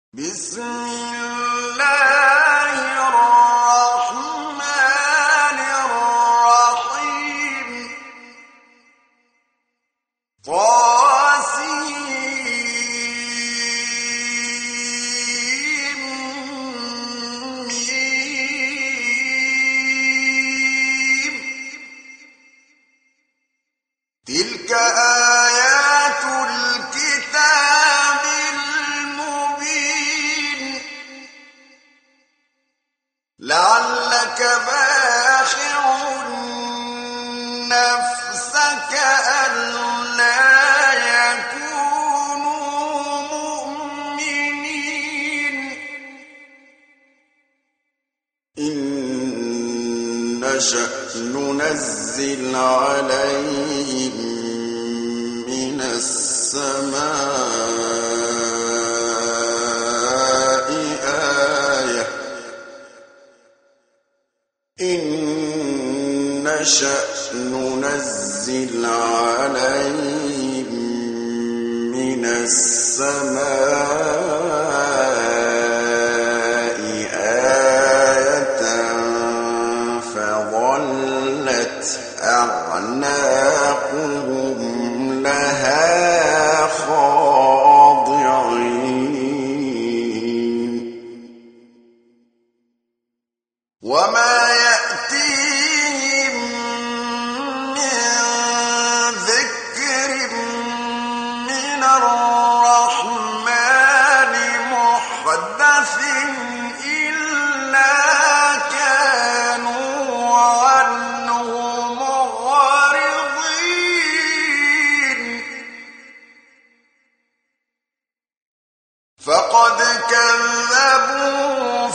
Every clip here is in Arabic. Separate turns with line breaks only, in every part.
بسم الله الرحمن الرحيم طاسيم تلك آيات الكتاب المبين لعلك باخع نفسك ألا يكونوا مؤمنين إن نشأ ننزل عليهم من السماء آية إن نشأ ننزل عليهم من السماء آية فظلت أعناقهم لها خاضعين وما يأتيهم من ذكر من الرحمن محدث إلا كانوا عنه معرضين فقد كذبوا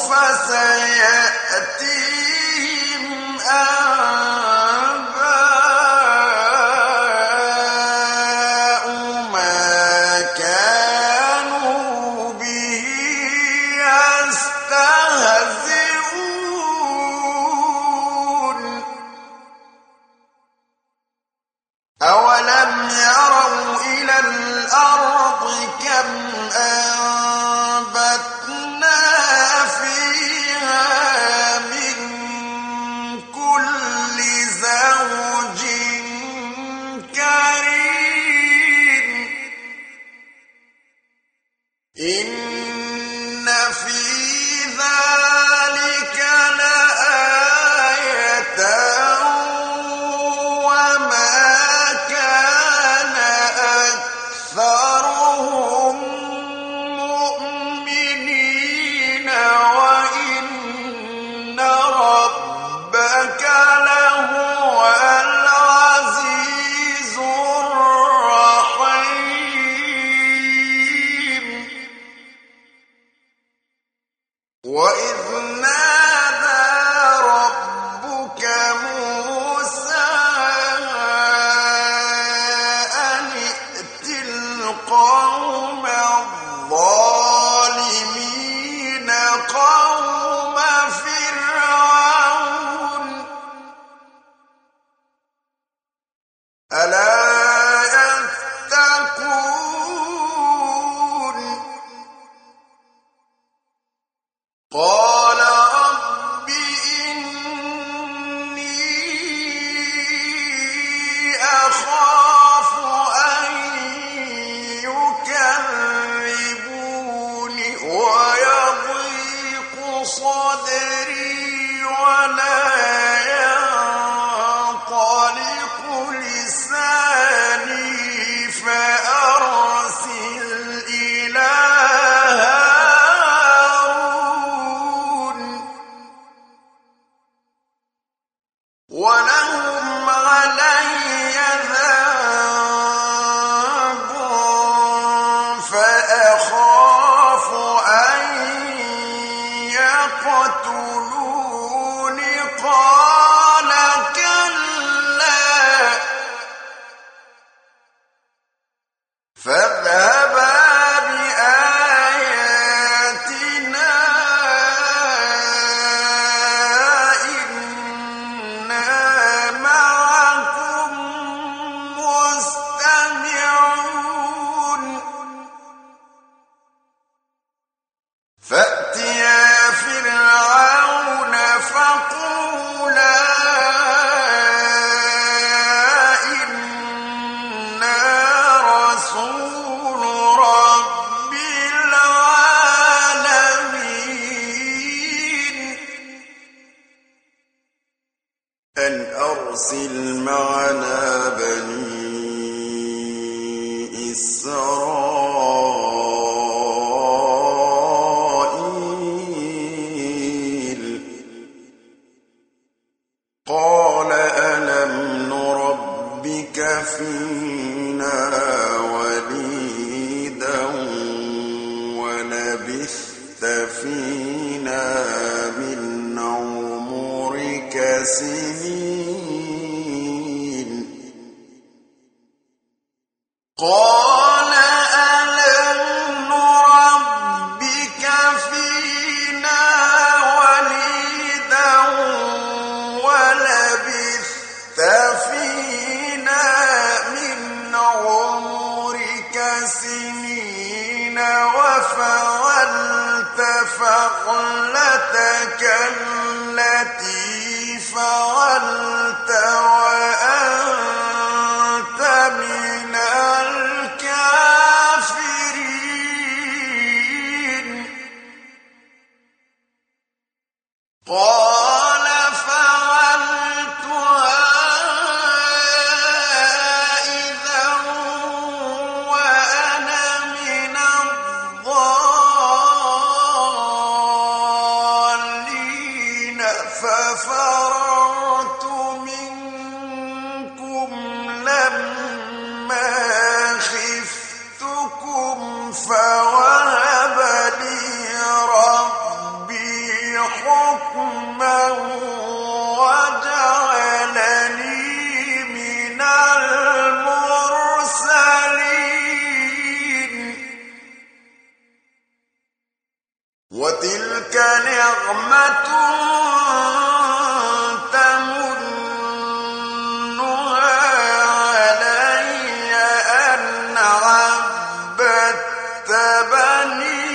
فسيأتيهم أنباء ما كانوا به يستهزئون أولم يروا إلى الأرض كم أنبتنا فيها من كل زوج كريم إن في ذلك لآية وما كان أكثرهم مؤمنين وإن ربك لهو العزيز الرحيم وإذ نادى ربك موسى أن ائت القوم الظالمين قوم فرعون ألا يتقون قال رب إني أخاف أن لبثت فينا من عمرك سنين قال ألم نربك فينا وليدا ولبثت فينا من عمرك سنين وفعلت فعلتك التي فعلت وأنت من الكافرين قال فعلتها إذا وأنا من الضالين ففررت منكم لما خفتكم فوهب لي ربي حكما وجعلني من المرسلين وتلك نعمة تمنها علي أن عبدت بني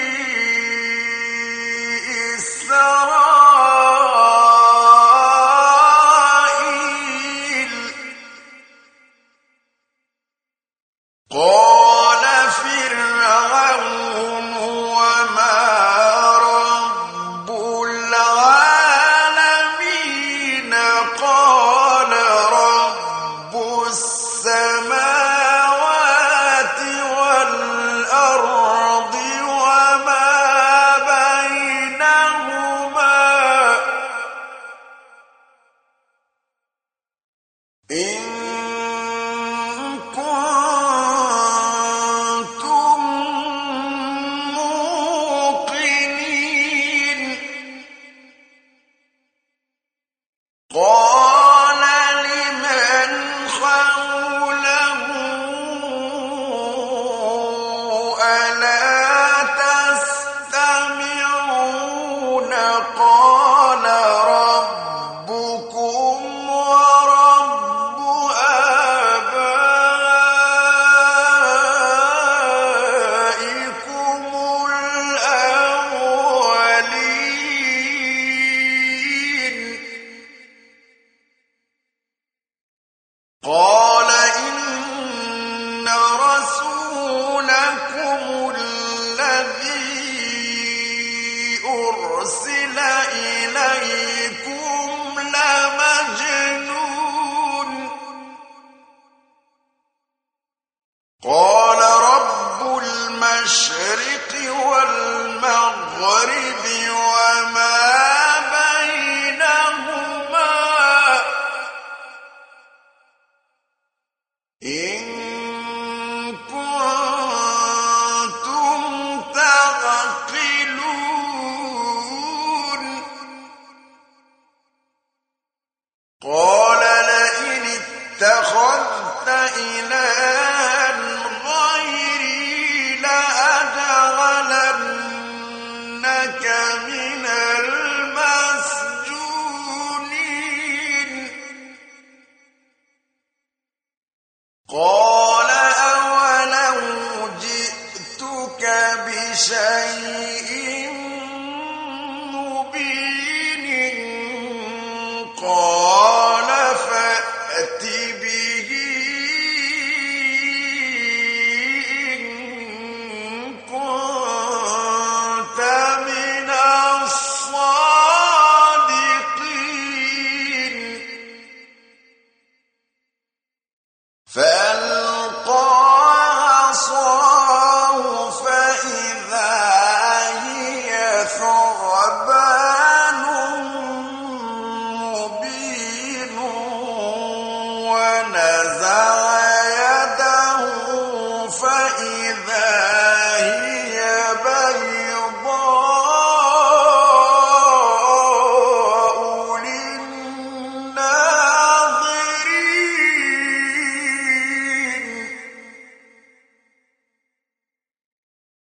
إسرائيل قال فرعون وما رب العالمين قال رب السماوات والأرض وما بينهما إن كنتم موقنين قال لمن حوله ألا تستمعون قال ربكم ورب آبائكم الأولين قال إن رسولكم الذي أرسل إليكم لمجنون قال رب المشرق والمغرب وما بينهما إن كنتم تعقلون قال لئن اتخذت إلها غيري لأجعلنك من المسجونين قال أولو جئتك بشيء مبين قال فأت به إن كنت من الصادقين فألقى عصاه فإذا هي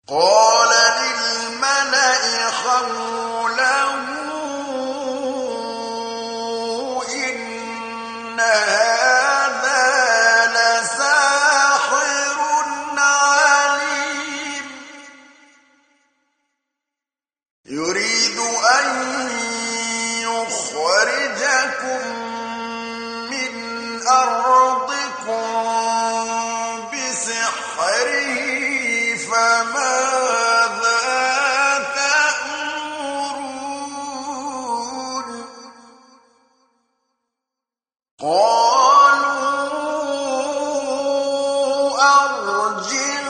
قال للملأ حوله إن هذا لساحر عليم يريد أن يخرجكم من أرضكم بسحره فماذا تأمرون قالوا أرجه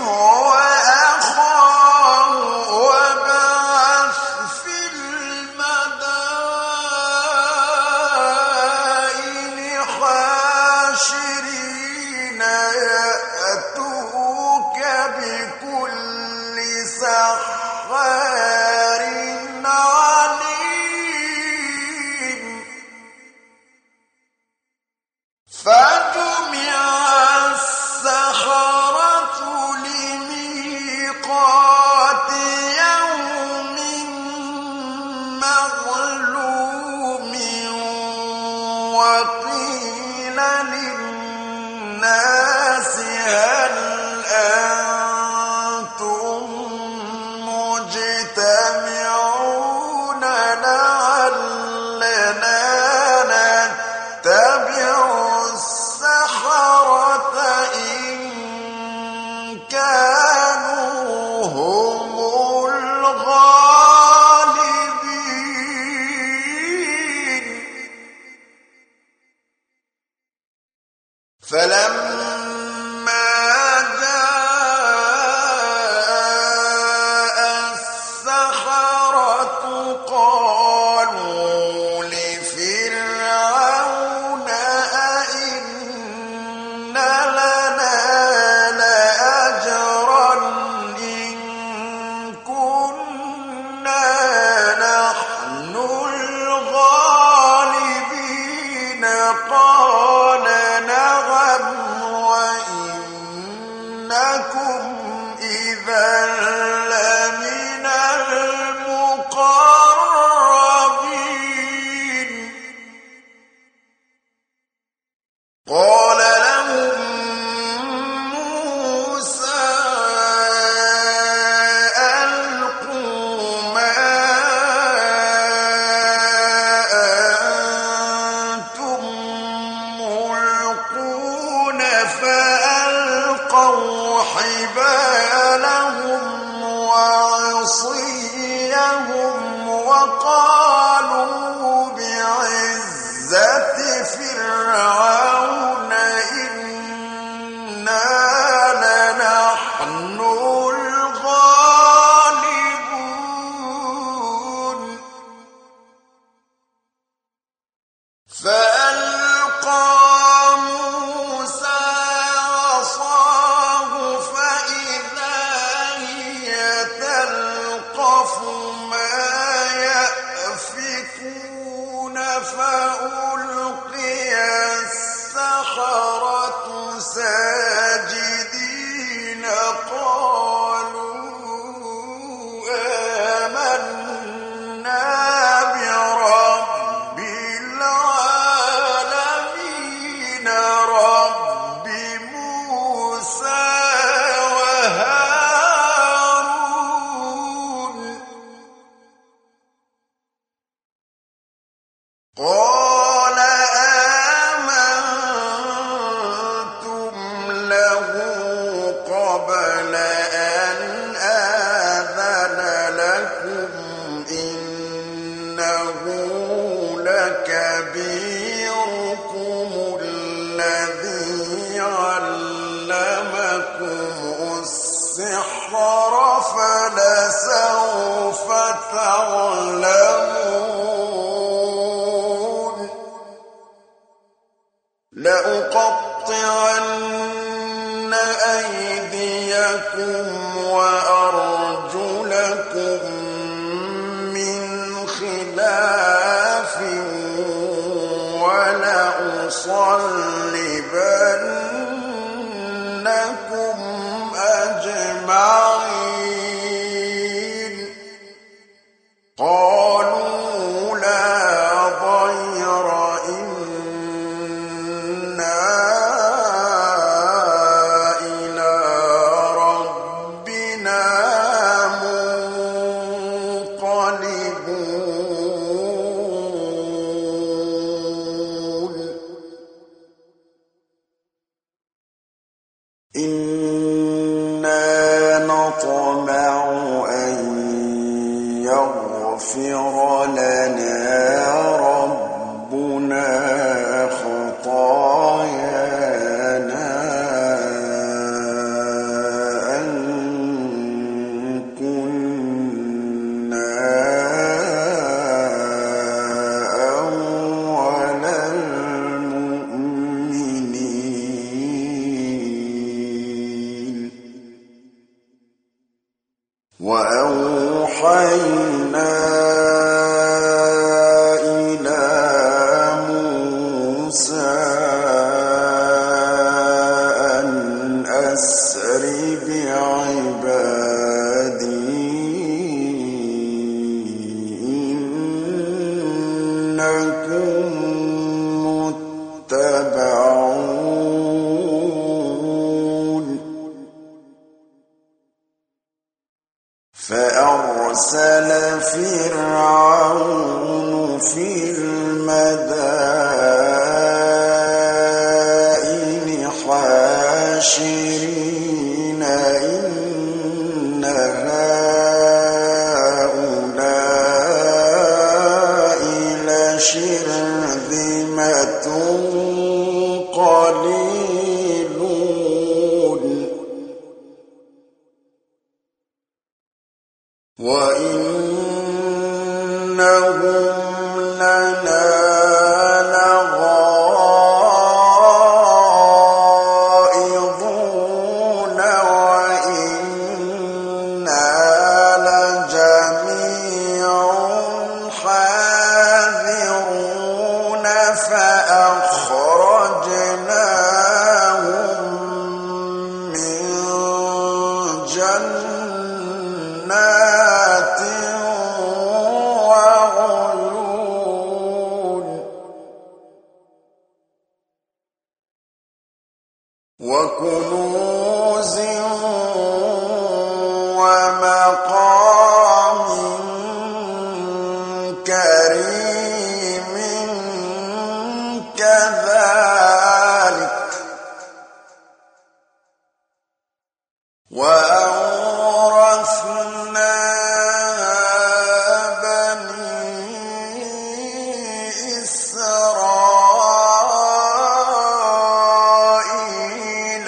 وأخاه وابعث في المدائن حاشرين يأتوك بكل سحار عليم فجمع السحرة لميقات يوم معلوم وقيل للناس هل أنتم مجتمعون لعلنا نتبع السحرة إن كانوا هم الغالبين فلما جاء السحرة قالوا لفرعون أئن لنا لأجرا إن كنا نحن الغالبين قال نعم وإنكم إذا لمن المقربين قال لهم موسى ألقوا ما أنتم ملقون فألقوا حبالهم وعصيهم وقالوا بعزة فرعون إنا لنحن الغالبون فألقى موسى عصاه فإذا هي تلقف ما يأفكون فألقي السحرة ساجدين قالوا آمنا برب العالمين رب موسى وهارون قال آمنتم له قبل أن آذن لكم إنه لكبيركم الذي علمكم السحر فلسوف تعلمون لأقطعن أيديكم وأرجلكم من خلاف ولأصلبنكم أجمعين نطمع أن يغفر لنا ربنا خطايانا أن كنا أول المؤمنين وأوحينا إلى موسى أن أسر بعبادي إنكم متبعون فأرسل فرعون في المدائن حاشرين إن هؤلاء لشرذمة قليلون وإنهم لنا لغائظون وإنا لجميع حاذرون فأخرجناهم من جنات وعيون وكنوز ومقام كريم كذلك وأورثنا بني إسرائيل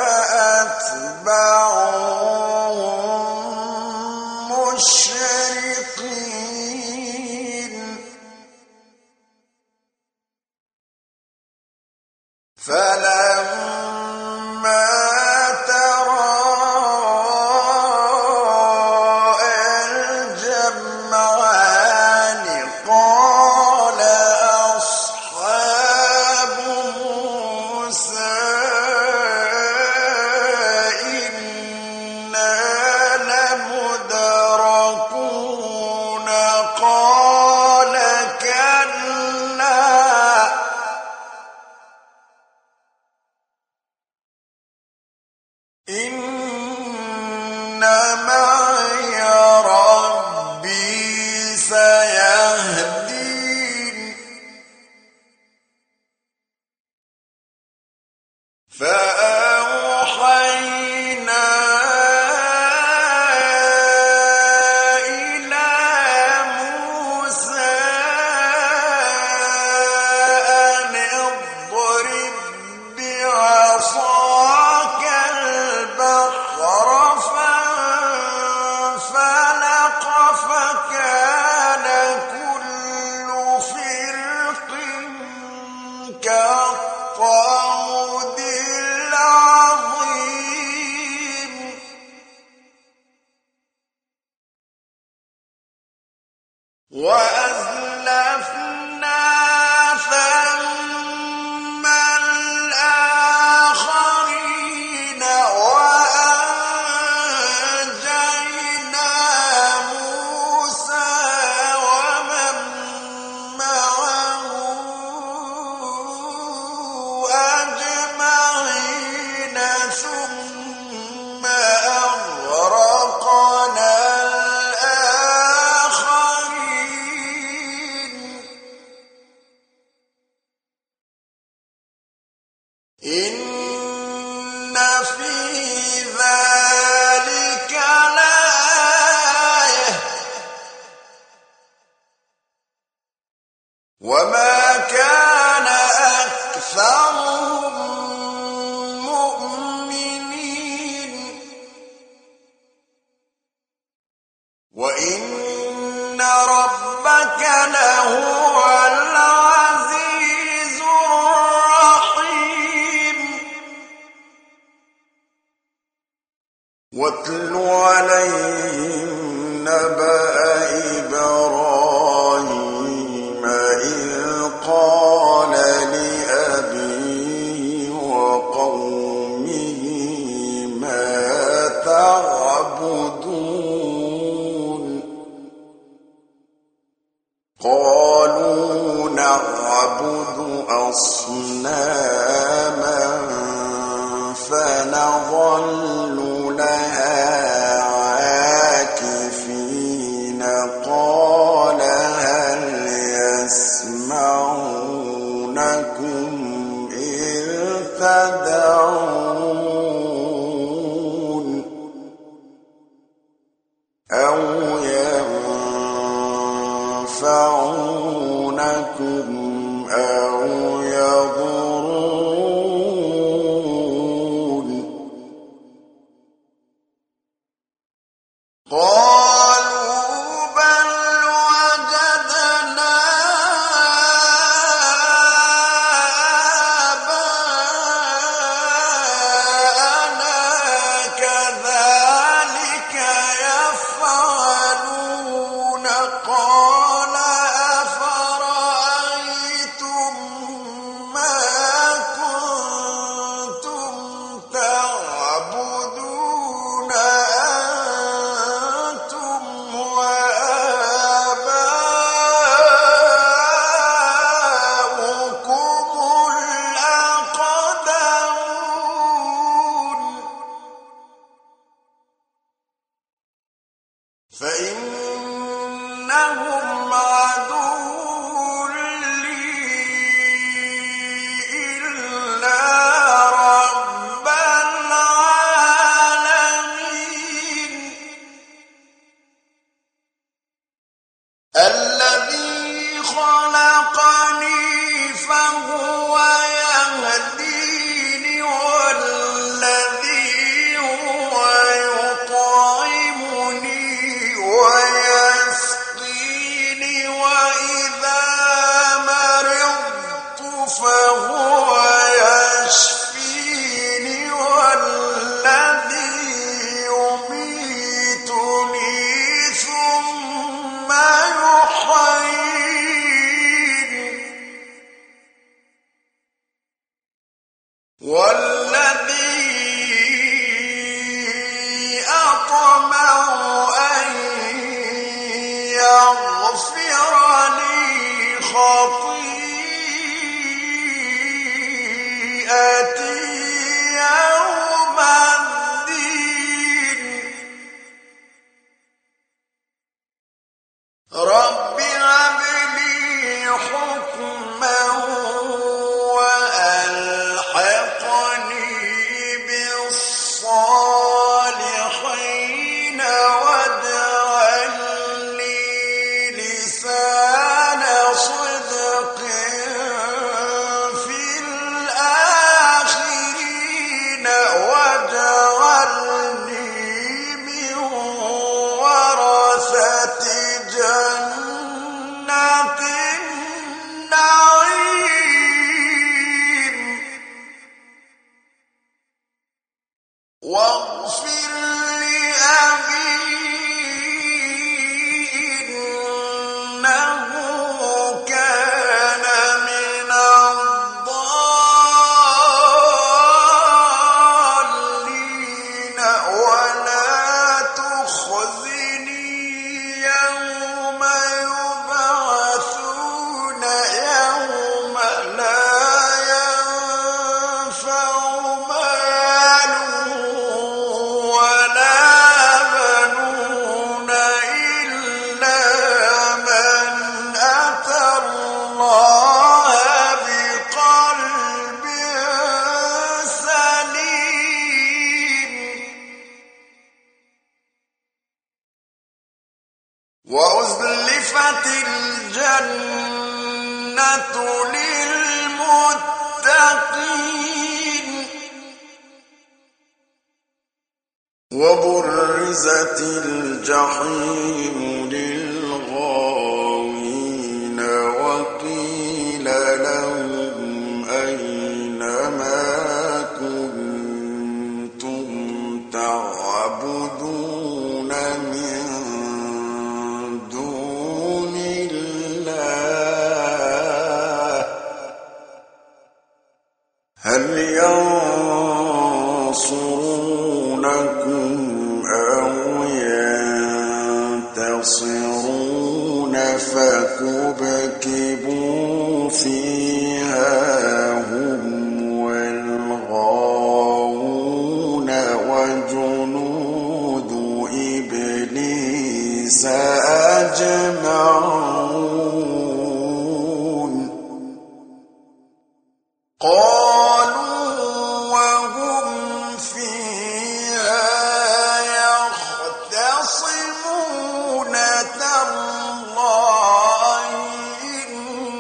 فأتبعوهم مشرقين فلما تراءى الجمعان قال أصحاب موسى إنا لمدركون قال كلا إن معي ربي سيهدين فأوحينا إلى موسى أن اضرب بعصاك البحر فانفلق فكان كل فرق كالطود العظيم وأزلفنا ثم الآخرين وأنجينا موسى ومن معه أجمعين ثم أغرقنا الآخرين وما كان أكثرهم مؤمنين وإن ربك لهو العزيز الرحيم واتل عليهم نبأ إبراهيم إذ قال لأبيه وقومه ما تعبدون قالوا نعبد أصناما فنظل لها عاكفين قال هل يسمعونكم إذ تدعون أو ينفعونكم أو يضرون قالوا بل وجدنا آباءنا كذلك يفعلون قال أفرأيتم ما كنتم تعبدون أنتم وآباؤكم الأقدمون فإنهم عدو لي إلا رب العالمين الذي خلقني فهو يهديني والذي هو يطعمني ويسقيني وإذا مرضت فهو يشفيني والذي يميتني ثم يحييني والذي أطمع أن يغفر لي خطيئتي يوم الدين رب هب لي حكما وألحقني بالصالحين واجعل لي لسان صدق في الآخرين واجعلني من ورثة جنة النعيم واغفر لأبي إنه كان من الضالين ولا تخزني يوم يبعثون يوم لا ينفع مال ولا بنون إلا من أتى الله بقلب سليم وأزلفت الجنة للمتقين وبرزت الجحيم للغاوين وقيل لهم أين ما كنتم تعبدون من دون الله هل ينصرونكم أو ينتصرون فكبكبوا فيها هم والغاوون وجنود إبليس أجمعون قالوا وهم فيها يختصمون تالله إن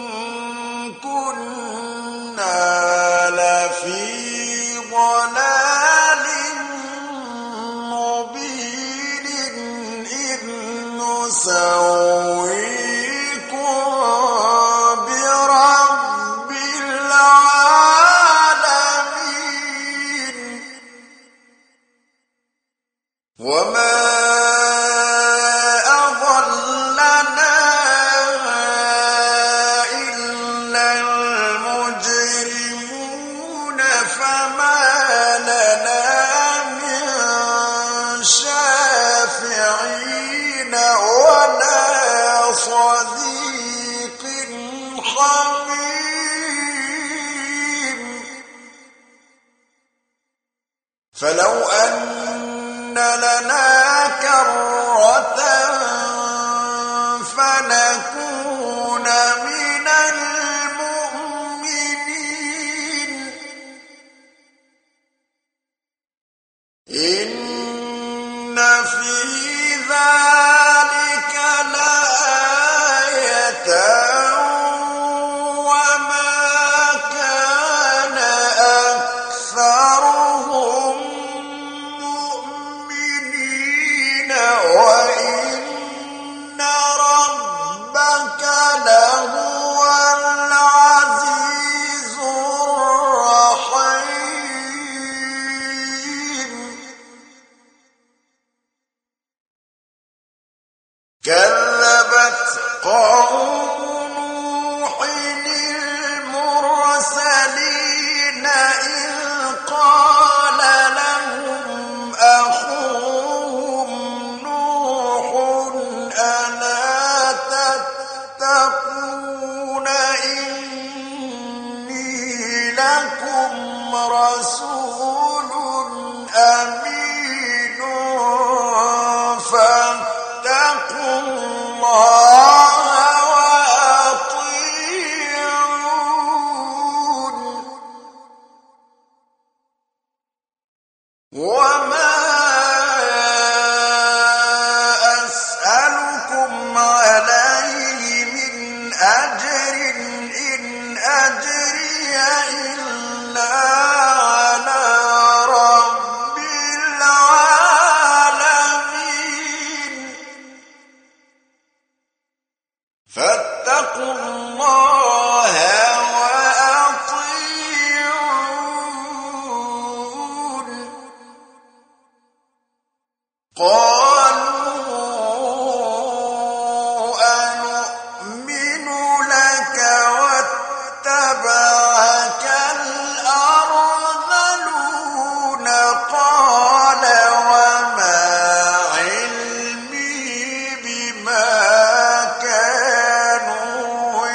كنا لفي ضلال مبين إذ نسويكم برب العالمين وما أضلنا إلا المجرمون فما لنا من شافعين ولا صديق حميم فلو أن لنا كرة فنكون من المؤمنين إن في ذلك لآية وما كان أكثرهم مؤمنين وإن ربك لهو العزيز الرحيم كذبت قوم نوح المرسلين إذ قال لهم أخوهم نوح ألا تتقون إني لكم رسول أمين فاتقوا الله وأطيعون وما أسألكم عليه من أجر إن أجري إلا على رب العالمين فاتقوا الله وأطيعون قالوا أنؤمن لك واتبعك الأرذلون قال وما علمي بما كانوا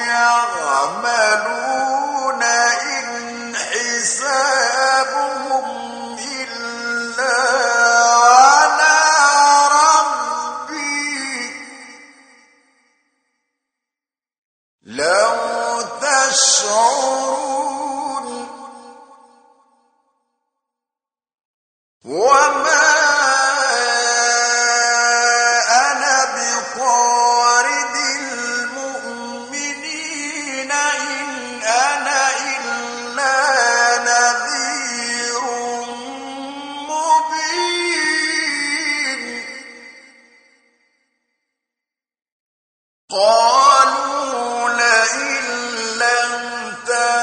قالوا لئن لم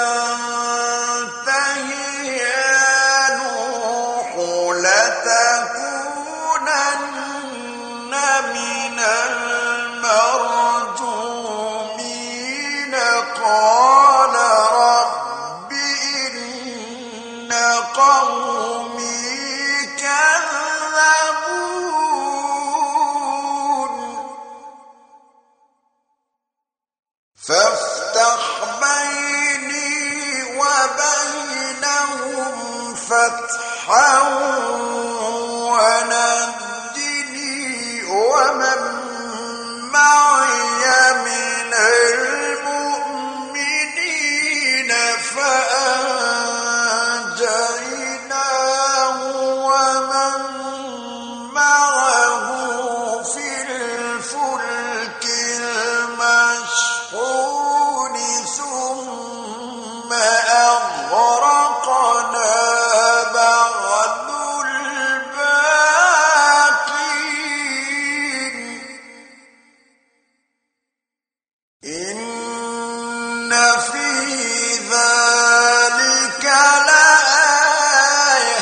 تنته يا نوح لتكونن من المرجومين قال رب إن قومي كذبون فافتح بيني وبينهم فتحا ونجني ومن معي من المؤمنين فأنجيناه ومن معه في الفلك المشحون ثم أغرقنا بعد الباقين إن في ذلك لآية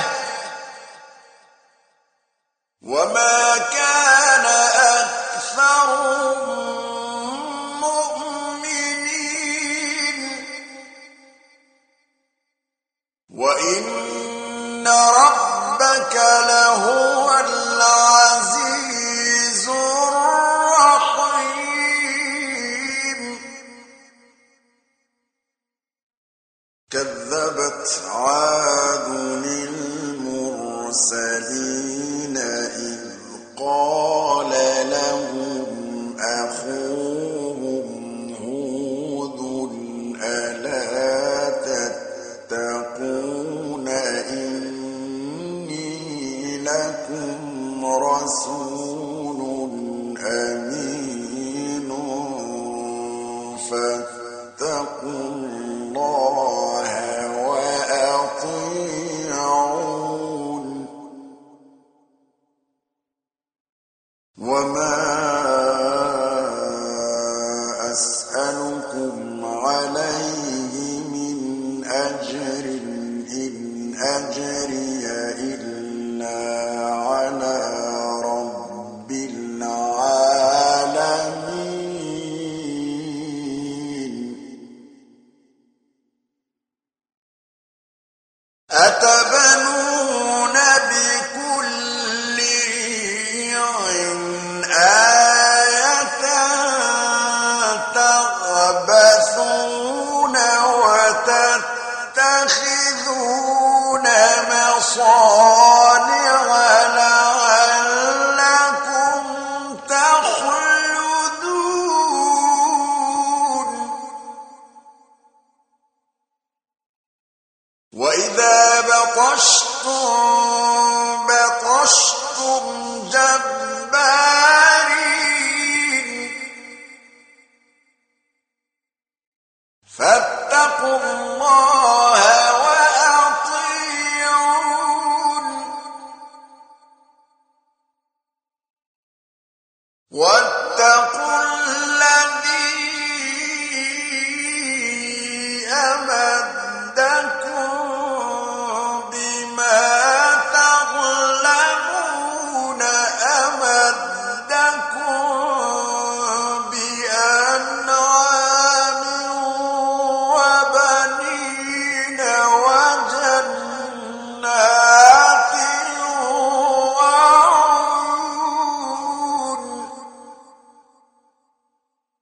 وما كان أكثرهم مؤمنين وإن ربك لهو العزيز الرحيم كذبت عاد المرسلين إذ قال لهم أخوهم هود ألا تتقون إني لكم رسول أمين فاتقوا الله وأطيعون وما أسألكم عليه من أجر إن أجري إلا على رب العالمين أتبنون بكل ريع آية تغبثون وتتخذون مصانع لعلكم تخلدون وإذا بطشتم بطشتم جبارين فاتقوا الله وأطيعون واتقوا الذي أمدكم بما تظلمون أمدكم بأنعام وبنين وجنات وعيون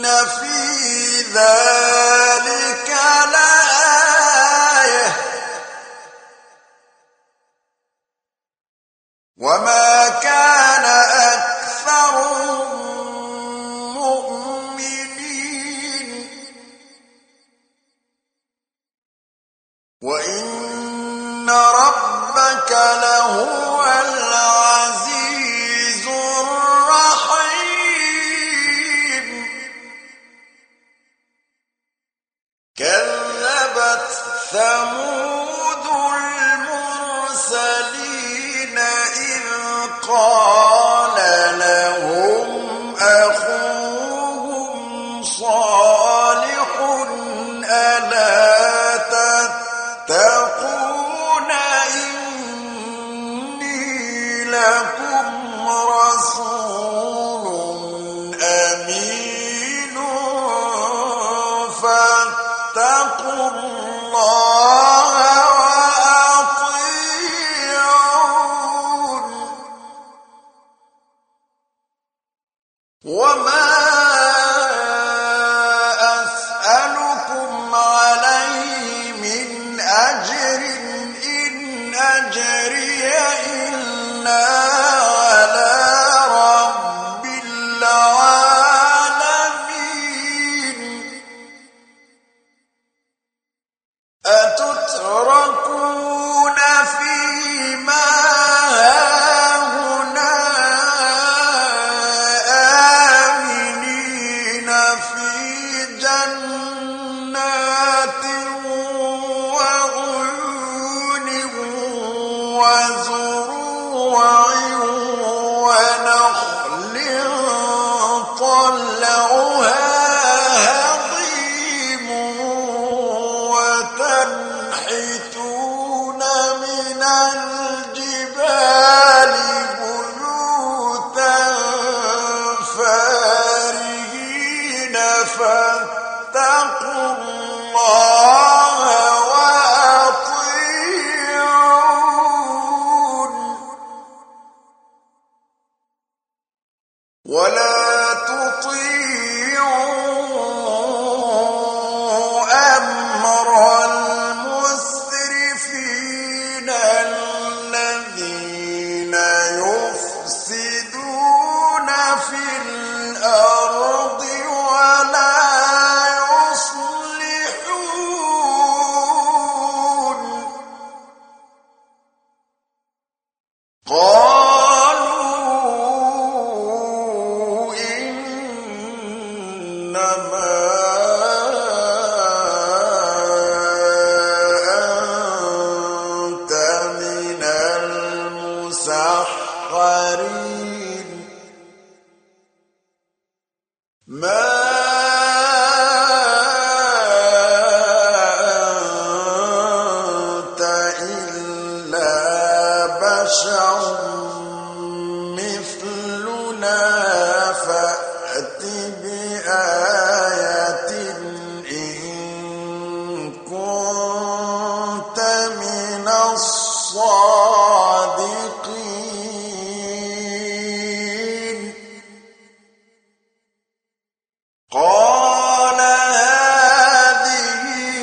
في ذلك لآية وما كان أكثرهم مؤمنين وإن ربك لهو العزيز الرحيم كذبت ثمود المرسلين إذ قال لهم أخوهم صالح ألا تتقون إني لكم رسول أمين فاتقوا الله وأطيعون وما أسألكم عليه من أجر إن أجري إلا على رب العالمين أتتركون فيما هاهنا آمنين في جنات وعيون وزروع ونخل طلعها هضيم وتنحتون من الجبال بيوتا فارهين فاتقوا الله وأطيعون ولا تطيعوا أمر المسرفين الذين يفسدون في الأرض ولا يصلحون قالوا إنما أنت من المسحرين ما أنت إلا بشر مثلنا فأت بآية إن كنت من الصادقين قال هذه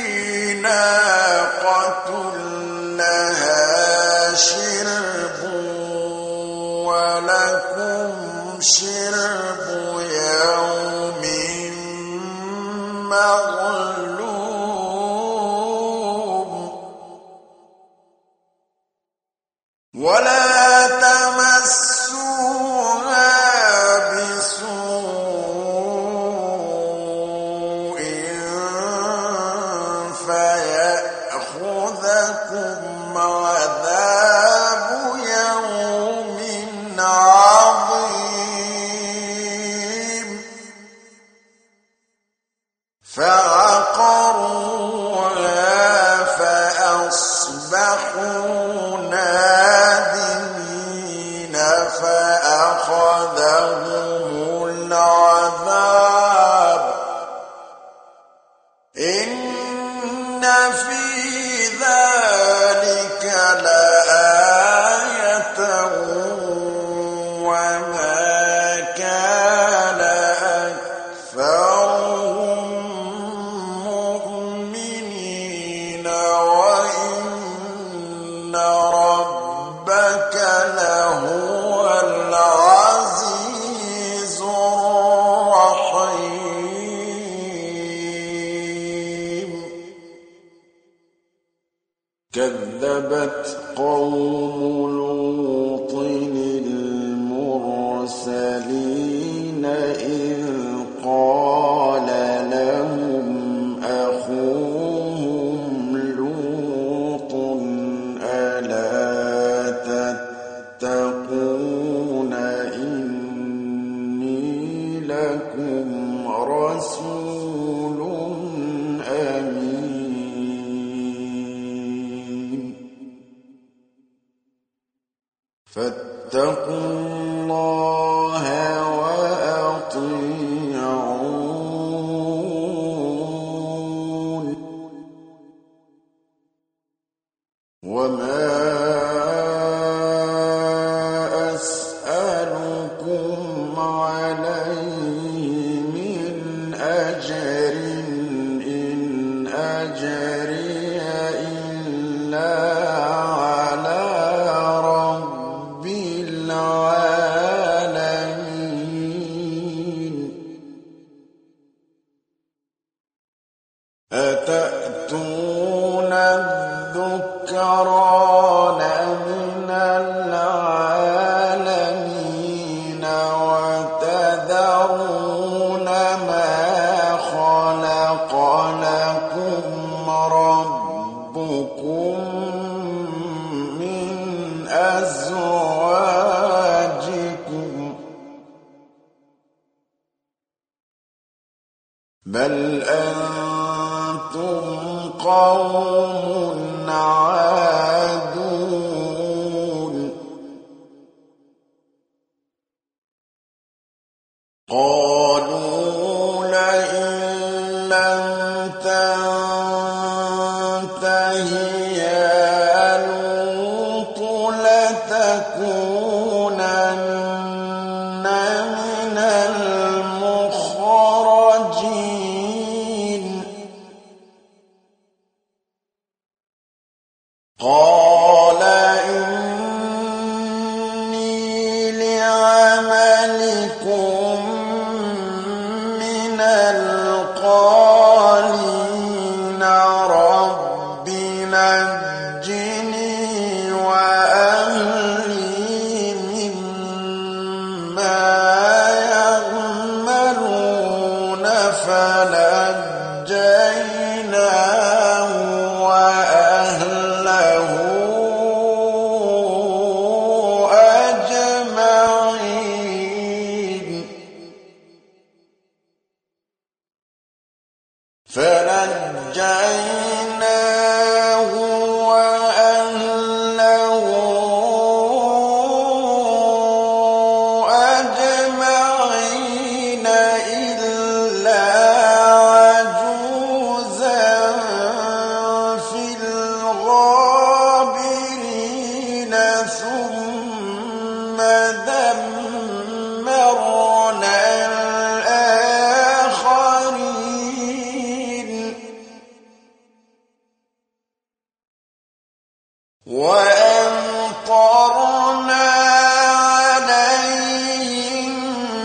ناقة لها شرب ولكم شرب يوم معلوم ولا تمسوها بسوء فيأخذكم عذاب يوم عظيم كذبت قوم لوط المرسلين إذ قال لهم أخوهم لوط ألا تتقون إني لكم رسول أمين فاتقوا الله وأطيعون وما أسألكم عليه من أجر إن أجري إلا على رب العالمين أتأتون الذكران من العالمين وتذرون ما خلق لكم ربكم من أزواجكم بل أنتم قوم عادون قالوا لئن لم تنته يا لوط لتكونن من المخرجين قال إني لعملكم من القالين رب نجني وأهلي مما يعملون فنجيناه وأهله أجمعين فنجيناه وأهله أجمعين إلا عجوزا في الغابرين ثم دمرنا الآخرين وأمطرنا عليهم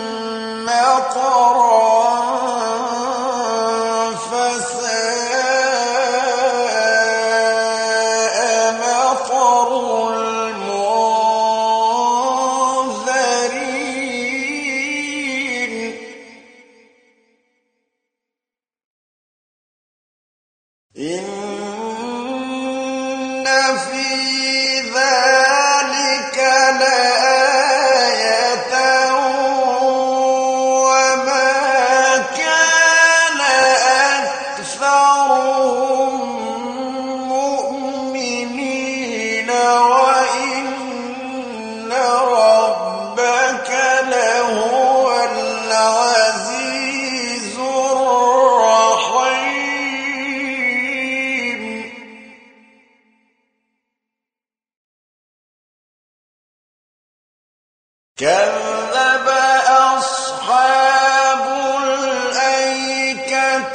مطرا فساء مطر المنذرين إن في ذلك لآية وما كان أكثرهم مؤمنين وإن ربك لهو العزيز الرحيم كذب أصحاب الأيكة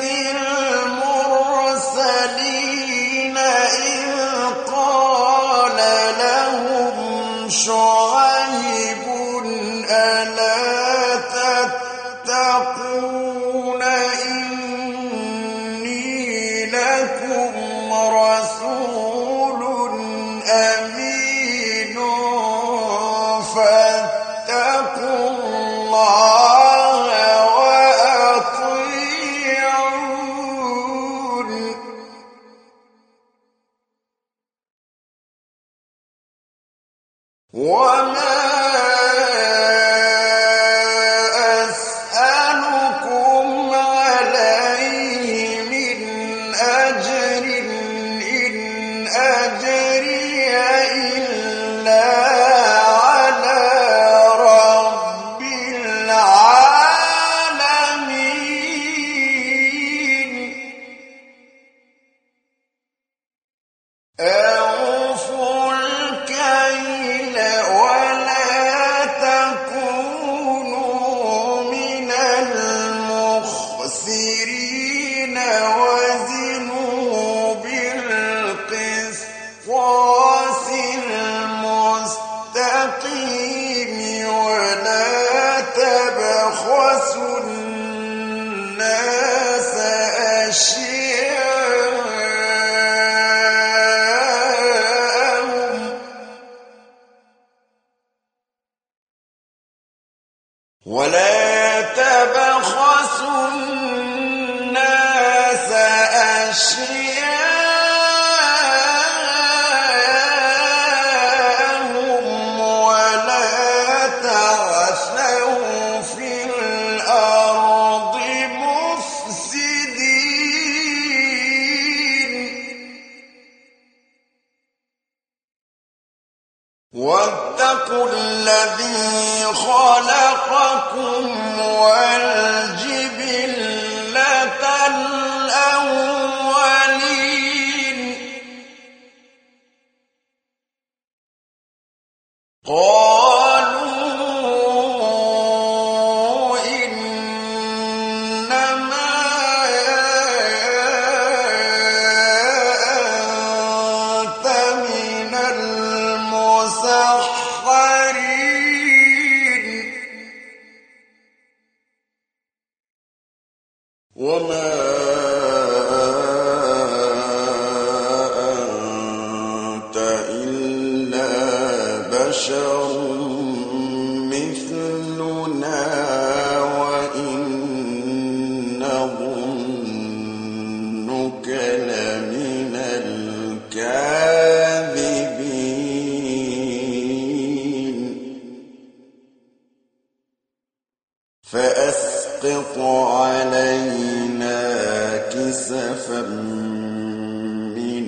المرسلين إذ قال لهم شعيب ألا تتقون إني لكم رسول وما أسألكم عليه من أجر إن أجري إلا على رب العالمين أوفوا الكيل ولا تكونوا من المخسرين وزنوا بالقسطاس المستقيم ولا تبخسوا الناس أشياءهم ولا تبخسوا الناس أشياءهم ولا تعثوا في الأرض مفسدين واتقوا الذي خلقكم والجبلة الأولين قالوا إنما أنت من المسحرين وما أنت إلا بشر مثلنا وإن نظنك لمن الكاذبين فأسقط علينا كسفا من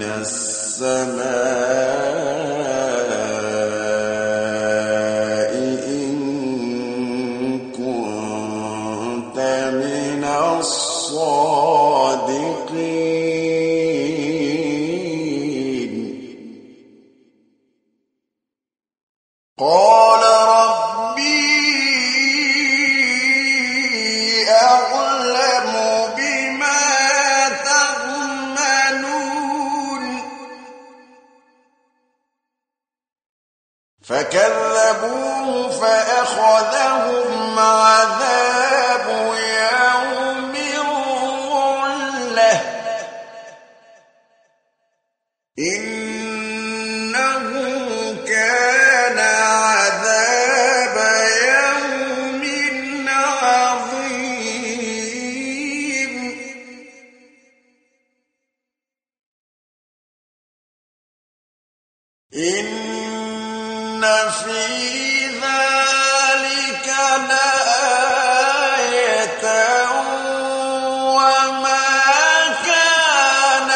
السماء إن كنت من الصادقين قال ربي أعلم بما تعملون فكذبوه فأخذهم عذاب يوم الظلة إنه كان عذاب يوم عظيم إن في ذلك لآية وما كان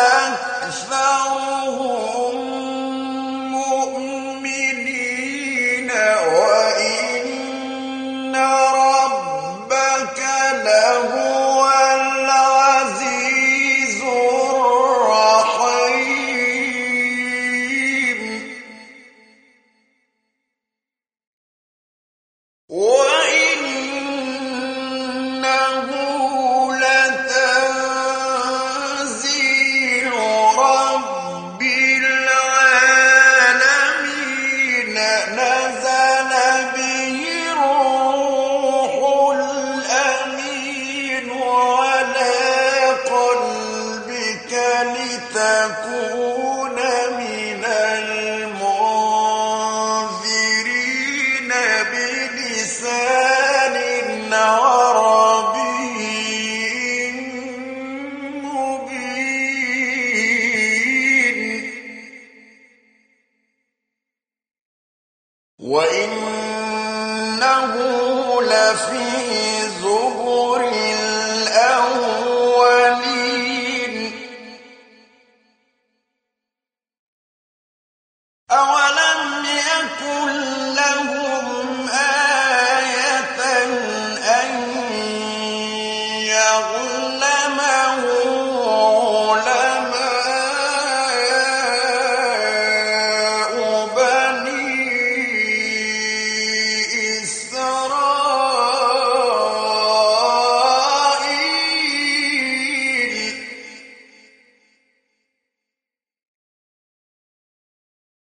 أكثرهم مؤمنين وإن ربك لهو العزيز الرحيم وإنه لتنزيل رب العالمين نزل به الروح الأمين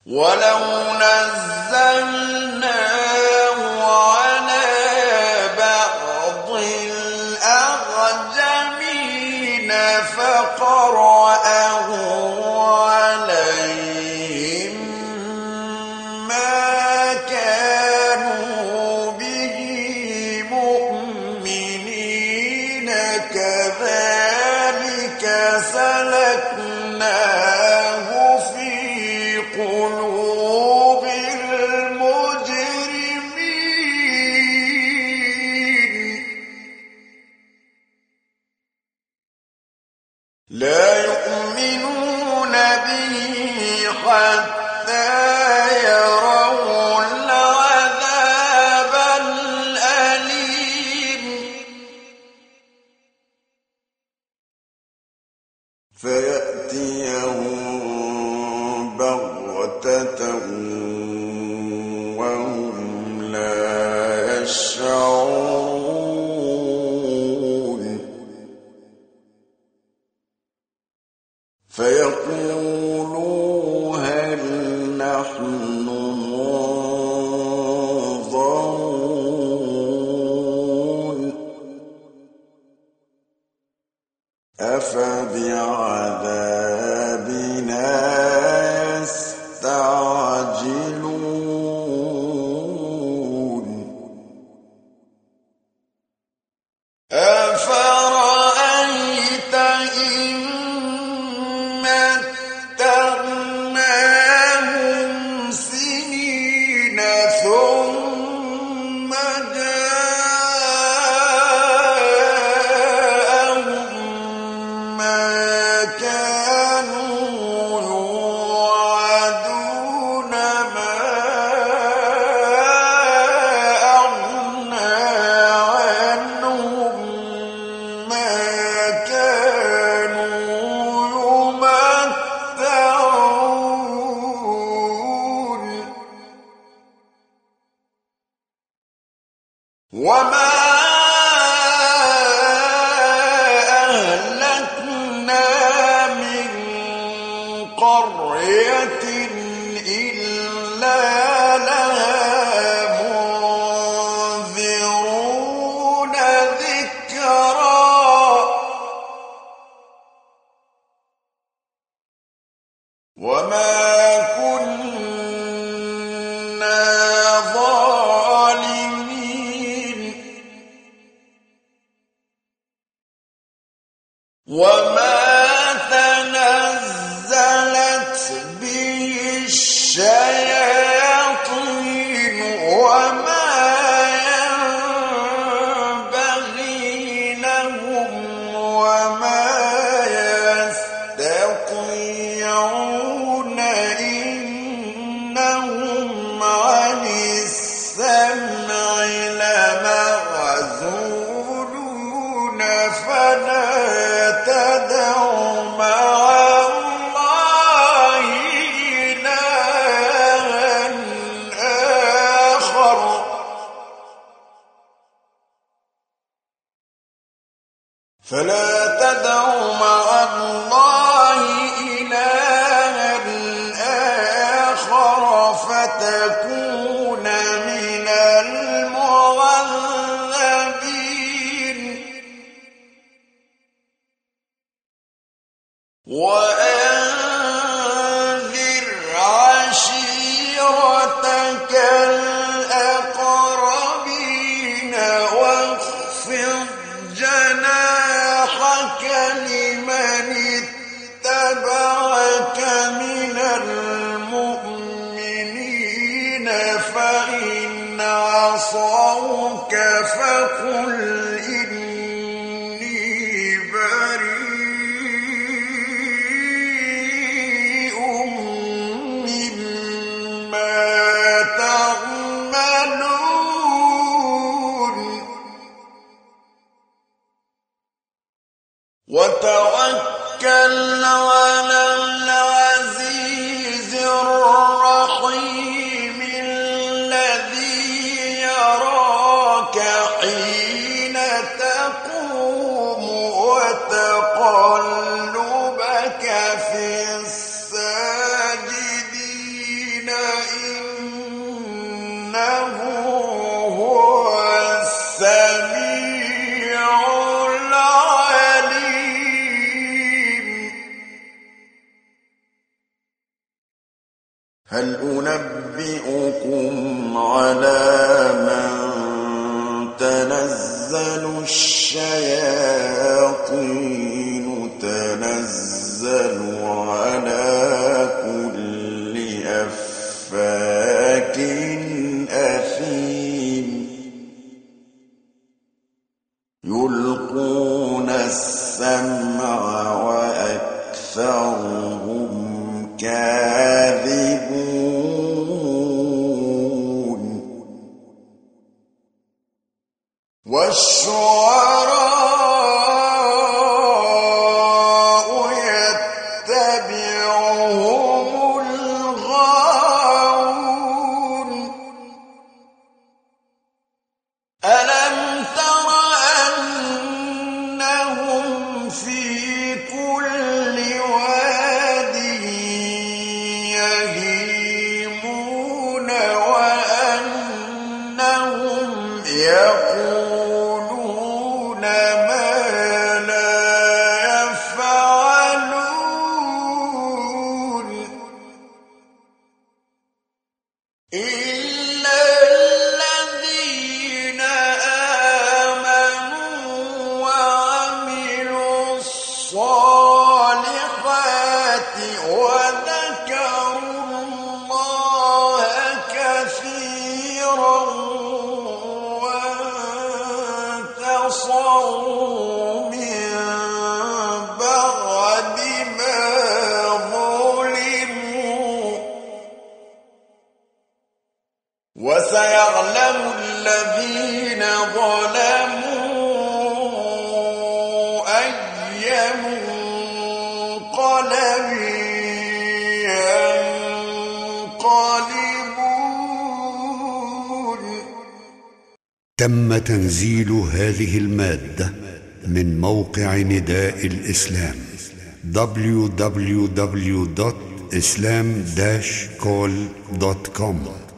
ولو نزلناه على بعض الأعجمين فقرأه عليهم ما كانوا به مؤمنين كذلك سلكناه في قلوب المجرمين لا يؤمنون به حتى يروا العذاب الأليم فيأتيهم بغتة وهم لا يشعرون فيقولوا هل نحن منظرون أفبعذابنا يستعجلون أفرأيت إن متعناهم سنين ثم جاءهم ما كانوا يوعدون ما أغنى عنهم ما كانوا يمتعون وما أهلكنا من قرية إلا لها منذرون ذكرا وما كنا ظالمين وما تنزلت به الشياطين وما ينبغي لهم وما يستطيعون إنهم عن السمع لمعزولون فلا تدع مع الله إلها آخر فلا تدع مع الله إلها آخر فتكون من المعذبين وأنذر عشيرتك الأقربين واخفض جناحك لمن اتبعك من المؤمنين فإن عصوك فقل إني بريء مما تعملون وتوكل على العزيز الرحيم الذي يراك حين تقوم وتقلبك في الساجدين هل أنبئكم على من تنزل الشياطين تنزل على كل أفاك أثيم يلقون السمع وأكثرهم كاذبون والشعراء يتبعهم الغاوون ألم تر أنهم في كل واد يهيمون وأنهم يقولون ما لا يفعلون إلا الذين آمنوا وعملوا الصالحات وذكروا الله كثيرا وانتصروا من بعد ما ظلموا وسيعلم الذين ظلموا أي منقلب ينقلبون.
تم تنزيل هذه المادة من موقع نداء الإسلام www.islam-call.com